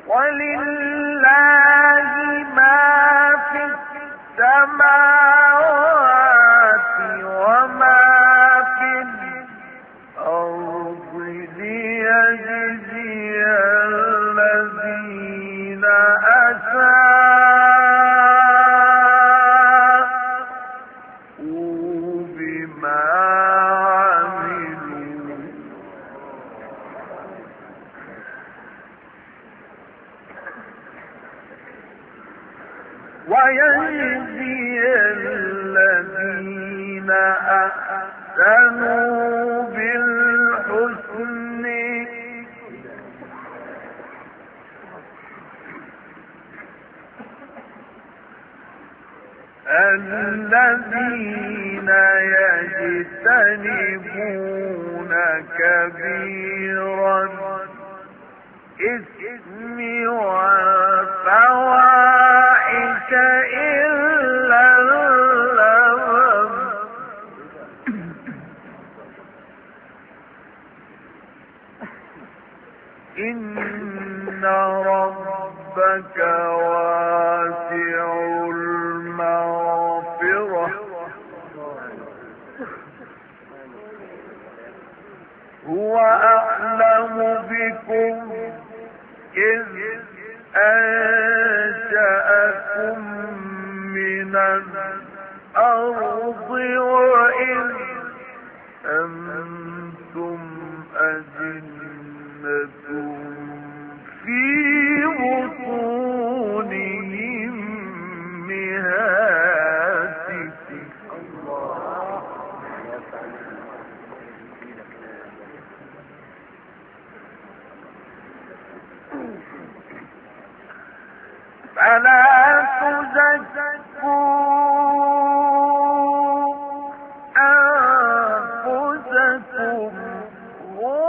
ولله ما في السماوات وما في الأرض ليجزي الذين أساءوا بما عملوا ويجزي الذين أحسنوا بالحسن الذين يجتنبون كبير الإثم والفواحش إلا اللمم إن ربك واسع المغفرة هو أعلم بكم إذ أنشأكم من الأرض وإذ أنتم أجنة في بطون أمهاتكم فلا تزكوا أنفسكم هو